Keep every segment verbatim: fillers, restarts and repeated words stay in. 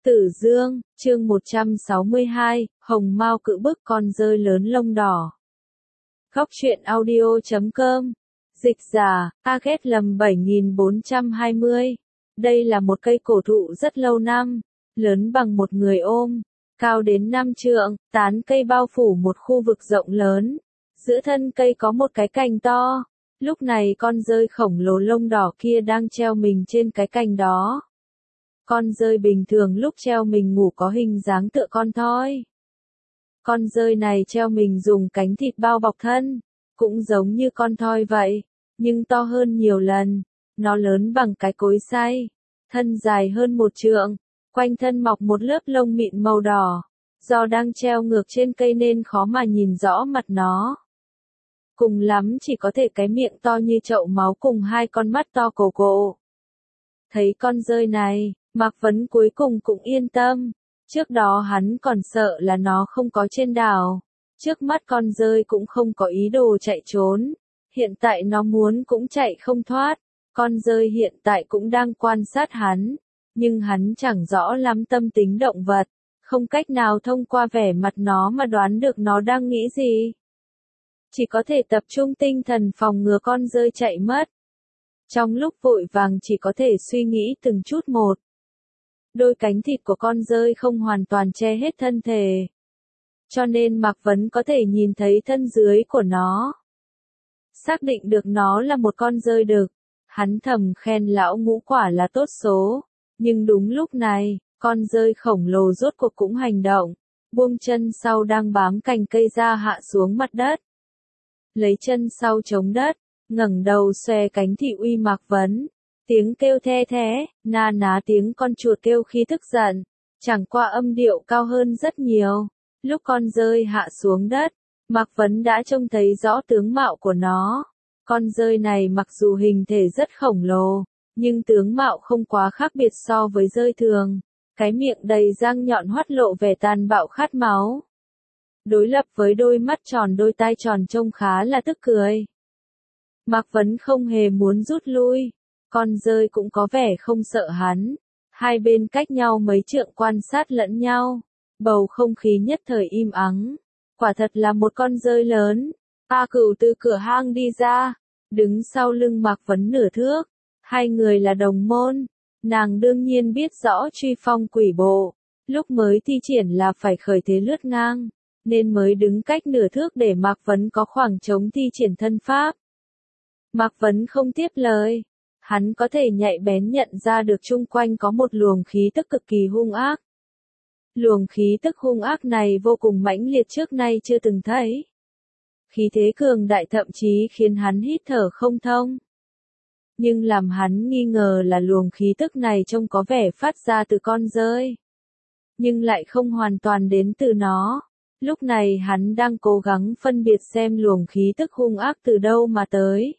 Tử Dương, chương một trăm sáu mươi hai, Hồng Mao cự bức con dơi lớn lông đỏ. Góc truyện audio chấm com. Dịch giả, Aget lầm bảy nghìn bốn trăm hai mươi. Đây là một cây cổ thụ rất lâu năm, lớn bằng một người ôm, cao đến năm trượng, tán cây bao phủ một khu vực rộng lớn. Giữa thân cây có một cái cành to. Lúc này con dơi khổng lồ lông đỏ kia đang treo mình trên cái cành đó. Con dơi bình thường lúc treo mình ngủ có hình dáng tựa con thoi. Con dơi này treo mình dùng cánh thịt bao bọc thân, cũng giống như con thoi vậy, nhưng to hơn nhiều lần. Nó lớn bằng cái cối xay, thân dài hơn một trượng, quanh thân mọc một lớp lông mịn màu đỏ. Do đang treo ngược trên cây nên khó mà nhìn rõ mặt nó. Cùng lắm chỉ có thể cái miệng to như chậu máu cùng hai con mắt to cổ cổ. Thấy con dơi này, Mạc Vấn cuối cùng cũng yên tâm. Trước đó hắn còn sợ là nó không có trên đảo. Trước mắt con dơi cũng không có ý đồ chạy trốn. Hiện tại nó muốn cũng chạy không thoát. Con dơi hiện tại cũng đang quan sát hắn. Nhưng hắn chẳng rõ lắm tâm tính động vật. Không cách nào thông qua vẻ mặt nó mà đoán được nó đang nghĩ gì. Chỉ có thể tập trung tinh thần phòng ngừa con dơi chạy mất. Trong lúc vội vàng chỉ có thể suy nghĩ từng chút một. Đôi cánh thịt của con dơi không hoàn toàn che hết thân thể. Cho nên Mạc Vấn có thể nhìn thấy thân dưới của nó. Xác định được nó là một con dơi đực. Hắn thầm khen lão ngũ quả là tốt số. Nhưng đúng lúc này, con dơi khổng lồ rốt cuộc cũng hành động. Buông chân sau đang bám cành cây ra hạ xuống mặt đất. Lấy chân sau chống đất, ngẩng đầu xòe cánh thị uy Mạc Vấn. Tiếng kêu the thế, na ná tiếng con chuột kêu khi tức giận, chẳng qua âm điệu cao hơn rất nhiều. Lúc con dơi hạ xuống đất, Mạc Vấn đã trông thấy rõ tướng mạo của nó. Con dơi này mặc dù hình thể rất khổng lồ, nhưng tướng mạo không quá khác biệt so với dơi thường. Cái miệng đầy răng nhọn hoắt lộ vẻ tàn bạo khát máu. Đối lập với đôi mắt tròn đôi tai tròn trông khá là tức cười. Mạc Vấn không hề muốn rút lui. Con dơi cũng có vẻ không sợ hắn. Hai bên cách nhau mấy trượng quan sát lẫn nhau. Bầu không khí nhất thời im ắng. Quả thật là một con dơi lớn. A Cửu từ cửa hang đi ra. Đứng sau lưng Mạc Vấn nửa thước. Hai người là đồng môn. Nàng đương nhiên biết rõ truy phong quỷ bộ. Lúc mới thi triển là phải khởi thế lướt ngang. Nên mới đứng cách nửa thước để Mạc Vấn có khoảng trống thi triển thân pháp. Mạc Vấn không tiếp lời. Hắn có thể nhạy bén nhận ra được chung quanh có một luồng khí tức cực kỳ hung ác. Luồng khí tức hung ác này vô cùng mãnh liệt trước nay chưa từng thấy. Khí thế cường đại thậm chí khiến hắn hít thở không thông. Nhưng làm hắn nghi ngờ là luồng khí tức này trông có vẻ phát ra từ con dơi. Nhưng lại không hoàn toàn đến từ nó. Lúc này hắn đang cố gắng phân biệt xem luồng khí tức hung ác từ đâu mà tới.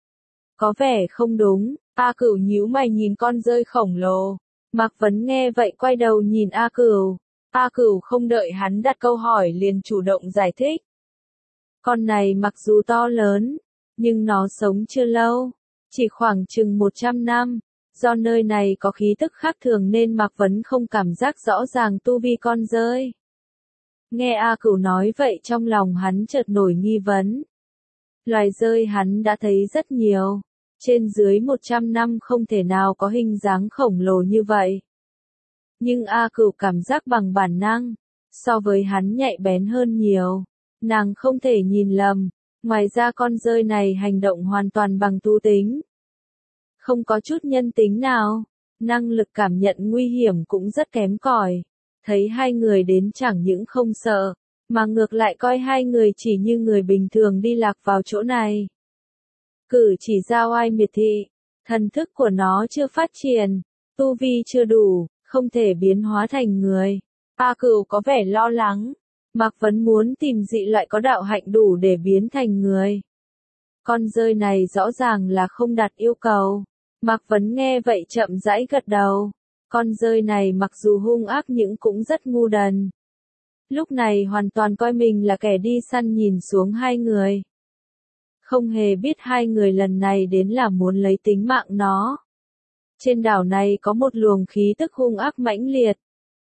Có vẻ không đúng. A Cửu nhíu mày nhìn con dơi khổng lồ. Mạc Vấn nghe vậy quay đầu nhìn A Cửu. A Cửu không đợi hắn đặt câu hỏi liền chủ động giải thích. Con này mặc dù to lớn, nhưng nó sống chưa lâu, chỉ khoảng chừng một trăm năm. Do nơi này có khí tức khác thường nên Mạc Vấn không cảm giác rõ ràng tu vi con dơi. Nghe A Cửu nói vậy trong lòng hắn chợt nổi nghi vấn. Loài dơi hắn đã thấy rất nhiều. Trên dưới một trăm năm không thể nào có hình dáng khổng lồ như vậy. Nhưng A Cửu cảm giác bằng bản năng, so với hắn nhạy bén hơn nhiều. Nàng không thể nhìn lầm, ngoài ra con dơi này hành động hoàn toàn bằng tu tính. Không có chút nhân tính nào, năng lực cảm nhận nguy hiểm cũng rất kém cỏi. Thấy hai người đến chẳng những không sợ, mà ngược lại coi hai người chỉ như người bình thường đi lạc vào chỗ này. Cử chỉ ra oai miệt thị, thần thức của nó chưa phát triển, tu vi chưa đủ, không thể biến hóa thành người. A Cửu có vẻ lo lắng, Mạc Vấn muốn tìm dị loại có đạo hạnh đủ để biến thành người. Con dơi này rõ ràng là không đạt yêu cầu. Mạc Vấn nghe vậy chậm rãi gật đầu. Con dơi này mặc dù hung ác nhưng cũng rất ngu đần. Lúc này hoàn toàn coi mình là kẻ đi săn nhìn xuống hai người. Không hề biết hai người lần này đến là muốn lấy tính mạng nó. Trên đảo này có một luồng khí tức hung ác mãnh liệt.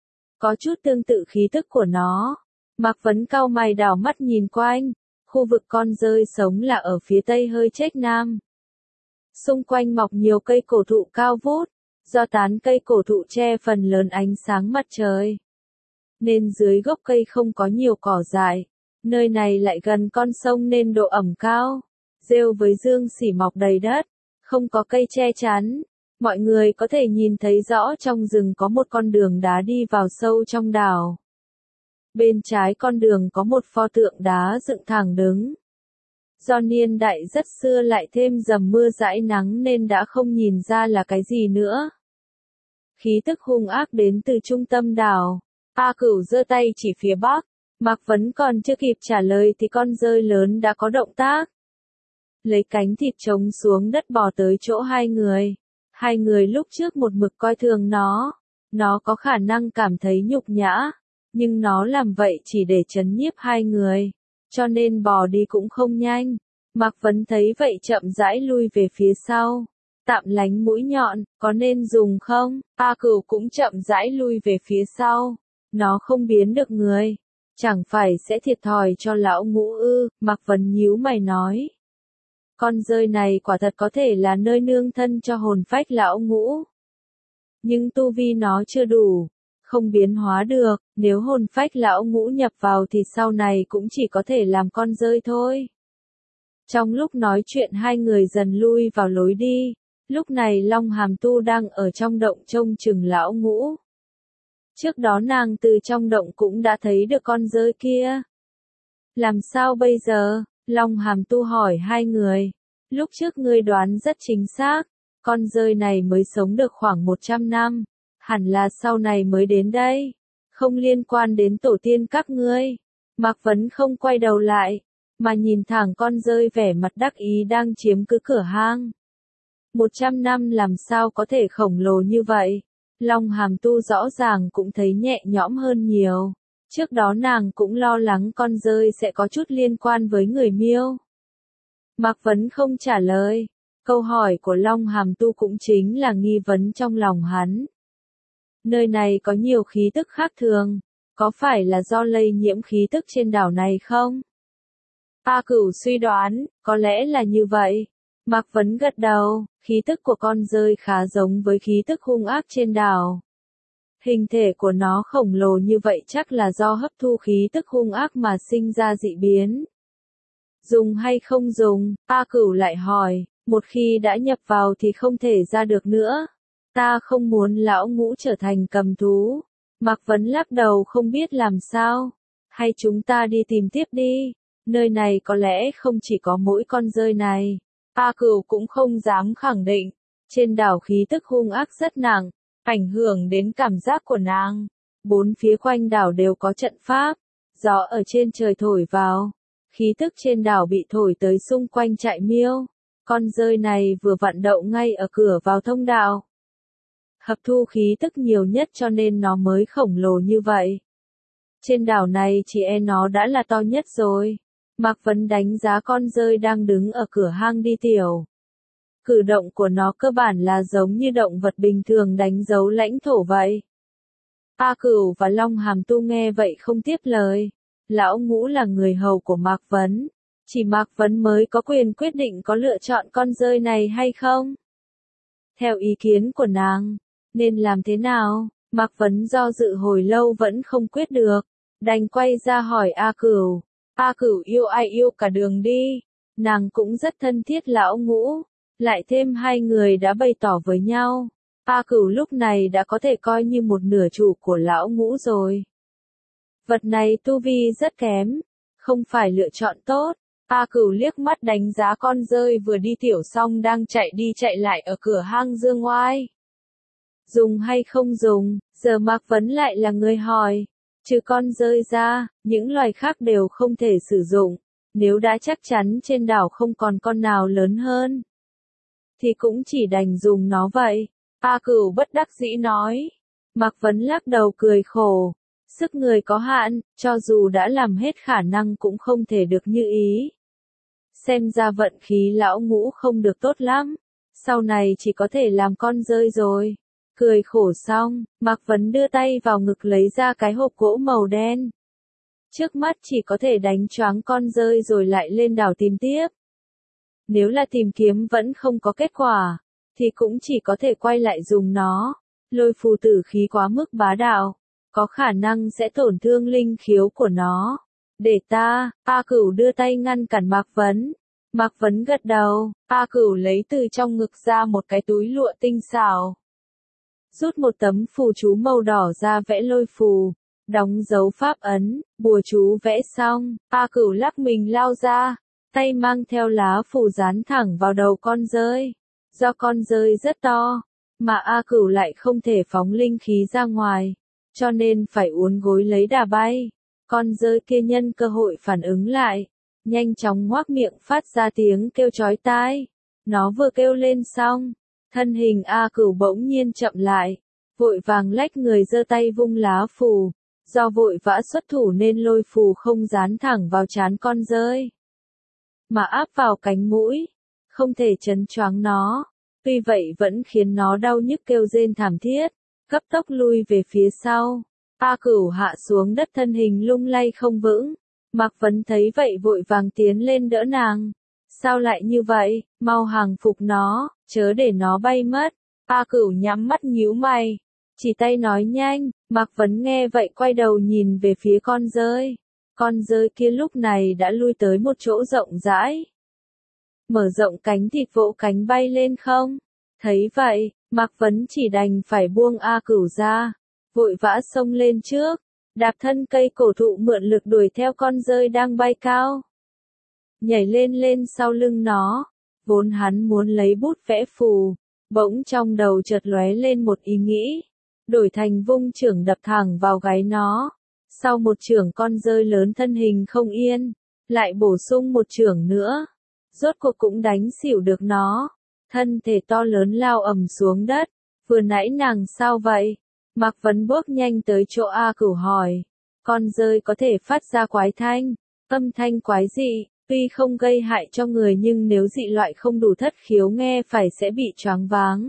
có chút tương tự khí tức của nó. Mạc Vấn cau mày đảo mắt nhìn quanh, khu vực con rơi sống là ở phía tây hơi chếch nam. Xung quanh mọc nhiều cây cổ thụ cao vút, do tán cây cổ thụ che phần lớn ánh sáng mặt trời. Nên dưới gốc cây không có nhiều cỏ dại, nơi này lại gần con sông nên độ ẩm cao. Rêu với dương xỉ mọc đầy đất, không có cây che chắn. Mọi người có thể nhìn thấy rõ trong rừng có một con đường đá đi vào sâu trong đảo. Bên trái con đường có một pho tượng đá dựng thẳng đứng. Do niên đại rất xưa lại thêm dầm mưa dãi nắng nên đã không nhìn ra là cái gì nữa. Khí tức hung ác đến từ trung tâm đảo. A Cửu giơ tay chỉ phía bắc. Mạc Vấn còn chưa kịp trả lời thì con rơi lớn đã có động tác. Lấy cánh thịt trống xuống đất bò tới chỗ hai người. Hai người lúc trước một mực coi thường nó. Nó có khả năng cảm thấy nhục nhã. Nhưng nó làm vậy chỉ để trấn nhiếp hai người. Cho nên bò đi cũng không nhanh. Mạc Vấn thấy vậy chậm rãi lui về phía sau. Tạm lánh mũi nhọn, có nên dùng không? A Cửu cũng chậm rãi lui về phía sau. Nó không biến được người. Chẳng phải sẽ thiệt thòi cho lão ngũ ư? Mạc Vấn nhíu mày nói. Con rơi này quả thật có thể là nơi nương thân cho hồn phách lão ngũ. Nhưng tu vi nó chưa đủ. Không biến hóa được, nếu hồn phách lão ngũ nhập vào thì sau này cũng chỉ có thể làm con rơi thôi. Trong lúc nói chuyện hai người dần lui vào lối đi, lúc này Long Hàm Tu đang ở trong động trông chừng lão ngũ. Trước đó nàng từ trong động cũng đã thấy được con rơi kia. Làm sao bây giờ? Long Hàm Tu hỏi hai người. Lúc trước ngươi đoán rất chính xác, con rơi này mới sống được khoảng một trăm năm. Hẳn là sau này mới đến đây, không liên quan đến tổ tiên các ngươi. Mạc Vấn không quay đầu lại, mà nhìn thẳng con rơi vẻ mặt đắc ý đang chiếm cứ cửa hang. Một trăm năm làm sao có thể khổng lồ như vậy? Long Hàm Tu rõ ràng cũng thấy nhẹ nhõm hơn nhiều. Trước đó nàng cũng lo lắng con rơi sẽ có chút liên quan với người Miêu. Mạc Vấn không trả lời. Câu hỏi của Long Hàm Tu cũng chính là nghi vấn trong lòng hắn. Nơi này có nhiều khí tức khác thường, có phải là do lây nhiễm khí tức trên đảo này không? A Cửu suy đoán, có lẽ là như vậy. Mạc Vấn gật đầu, khí tức của con rơi khá giống với khí tức hung ác trên đảo. Hình thể của nó khổng lồ như vậy chắc là do hấp thu khí tức hung ác mà sinh ra dị biến. Dùng hay không dùng? A Cửu lại hỏi, một khi đã nhập vào thì không thể ra được nữa. Ta không muốn lão ngũ trở thành cầm thú. Mạc Vấn lắc đầu không biết làm sao. Hay chúng ta đi tìm tiếp đi. Nơi này có lẽ không chỉ có mỗi con rơi này. A Cửu cũng không dám khẳng định. Trên đảo khí tức hung ác rất nặng, ảnh hưởng đến cảm giác của nàng. Bốn phía quanh đảo đều có trận pháp. Gió ở trên trời thổi vào. Khí tức trên đảo bị thổi tới xung quanh trại Miêu. Con rơi này vừa vặn đậu ngay ở cửa vào thông đạo. Hấp thu khí tức nhiều nhất cho nên nó mới khổng lồ như vậy. Trên đảo này chỉ e nó đã là to nhất rồi. Mạc Vấn đánh giá con rơi đang đứng ở cửa hang đi tiểu. Cử động của nó cơ bản là giống như động vật bình thường đánh dấu lãnh thổ vậy. A Cửu và Long Hàm Tu nghe vậy không tiếp lời. Lão ngũ là người hầu của Mạc Vấn. Chỉ Mạc Vấn mới có quyền quyết định có lựa chọn con rơi này hay không. Theo ý kiến của nàng, nên làm thế nào? Mạc Vấn do dự hồi lâu vẫn không quyết được. Đành quay ra hỏi A Cửu. A Cửu yêu ai yêu cả đường đi. Nàng cũng rất thân thiết lão ngũ. Lại thêm hai người đã bày tỏ với nhau. A Cửu lúc này đã có thể coi như một nửa chủ của lão ngũ rồi. Vật này tu vi rất kém. Không phải lựa chọn tốt. A Cửu liếc mắt đánh giá con rơi vừa đi tiểu xong đang chạy đi chạy lại ở cửa hang dương oai. Dùng hay không dùng, giờ Mạc Vấn lại là người hỏi. Trừ con rơi ra, những loài khác đều không thể sử dụng. Nếu đã chắc chắn trên đảo không còn con nào lớn hơn, thì cũng chỉ đành dùng nó vậy. A Cửu bất đắc dĩ nói. Mạc Vấn lắc đầu cười khổ. Sức người có hạn, cho dù đã làm hết khả năng cũng không thể được như ý. Xem ra vận khí lão ngũ không được tốt lắm. Sau này chỉ có thể làm con rơi rồi. Cười khổ xong, Mạc Vấn đưa tay vào ngực lấy ra cái hộp gỗ màu đen. Trước mắt chỉ có thể đánh choáng con dơi rồi lại lên đảo tìm tiếp. Nếu là tìm kiếm vẫn không có kết quả, thì cũng chỉ có thể quay lại dùng nó. Lôi phù tử khí quá mức bá đạo, có khả năng sẽ tổn thương linh khiếu của nó. Để ta, A Cửu đưa tay ngăn cản Mạc Vấn. Mạc Vấn gật đầu, A Cửu lấy từ trong ngực ra một cái túi lụa tinh xảo. Rút một tấm phù chú màu đỏ ra vẽ lôi phù, đóng dấu pháp ấn, bùa chú vẽ xong, A Cửu lắc mình lao ra, tay mang theo lá phù dán thẳng vào đầu con dơi. Do con dơi rất to, mà A Cửu lại không thể phóng linh khí ra ngoài, cho nên phải uốn gối lấy đà bay. Con dơi kia nhân cơ hội phản ứng lại, nhanh chóng ngoác miệng phát ra tiếng kêu chói tai. Nó vừa kêu lên xong, thân hình A Cửu bỗng nhiên chậm lại, vội vàng lách người giơ tay vung lá phù, do vội vã xuất thủ nên lôi phù không dán thẳng vào trán con dơi, mà áp vào cánh mũi, không thể chấn choáng nó. Tuy vậy vẫn khiến nó đau nhức kêu rên thảm thiết, cấp tốc lui về phía sau. A Cửu hạ xuống đất thân hình lung lay không vững. Mạc Vấn thấy vậy vội vàng tiến lên đỡ nàng. Sao lại như vậy, mau hàng phục nó, chớ để nó bay mất. A Cửu nhắm mắt nhíu mày, chỉ tay nói nhanh. Mạc Vấn nghe vậy quay đầu nhìn về phía con dơi. Con dơi kia lúc này đã lui tới một chỗ rộng rãi, mở rộng cánh thịt vỗ cánh bay lên không. Thấy vậy, Mạc Vấn chỉ đành phải buông A Cửu ra, vội vã xông lên trước, đạp thân cây cổ thụ mượn lực đuổi theo con dơi đang bay cao. Nhảy lên lên sau lưng nó, vốn hắn muốn lấy bút vẽ phù, bỗng trong đầu chợt lóe lên một ý nghĩ, đổi thành vung chưởng đập thẳng vào gáy nó. Sau một chưởng con dơi lớn thân hình không yên, lại bổ sung một chưởng nữa, rốt cuộc cũng đánh xỉu được nó. Thân thể to lớn lao ầm xuống đất. Vừa nãy nàng sao vậy? Mạc Vấn bước nhanh tới chỗ A Cửu hỏi. Con dơi có thể phát ra quái thanh, âm thanh quái dị, tuy không gây hại cho người nhưng nếu dị loại không đủ thất khiếu nghe phải sẽ bị choáng váng.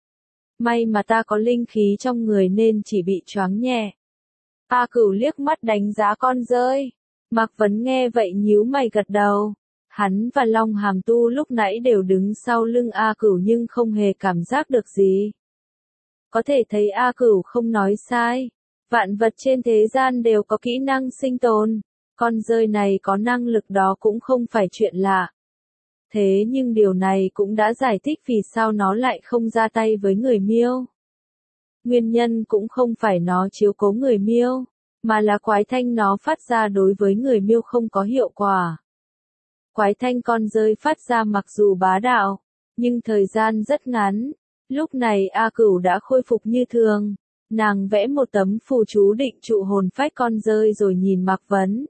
May mà ta có linh khí trong người nên chỉ bị choáng nhẹ. A Cửu liếc mắt đánh giá con dơi. Mạc Vấn nghe vậy nhíu mày gật đầu. Hắn và Long Hàm Tu lúc nãy đều đứng sau lưng A Cửu nhưng không hề cảm giác được gì. Có thể thấy A Cửu không nói sai. Vạn vật trên thế gian đều có kỹ năng sinh tồn. Con dơi này có năng lực đó cũng không phải chuyện lạ. Thế nhưng điều này cũng đã giải thích vì sao nó lại không ra tay với người Miêu. Nguyên nhân cũng không phải nó chiếu cố người Miêu, mà là quái thanh nó phát ra đối với người Miêu không có hiệu quả. Quái thanh con dơi phát ra mặc dù bá đạo, nhưng thời gian rất ngắn. Lúc này A Cửu đã khôi phục như thường. Nàng vẽ một tấm phù chú định trụ hồn phách con dơi rồi nhìn Mạc Vấn.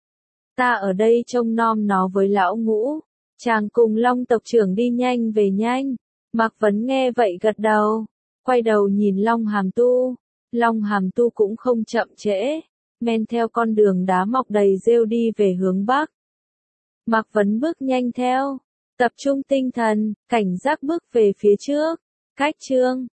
Ta ở đây trông nom nó với lão Ngũ. Chàng cùng Long tộc trưởng đi nhanh về nhanh. Mạc Vấn nghe vậy gật đầu. Quay đầu nhìn Long Hàm Tu. Long Hàm Tu cũng không chậm trễ, men theo con đường đá mọc đầy rêu đi về hướng bắc. Mạc Vấn bước nhanh theo, tập trung tinh thần, cảnh giác bước về phía trước. Cách chương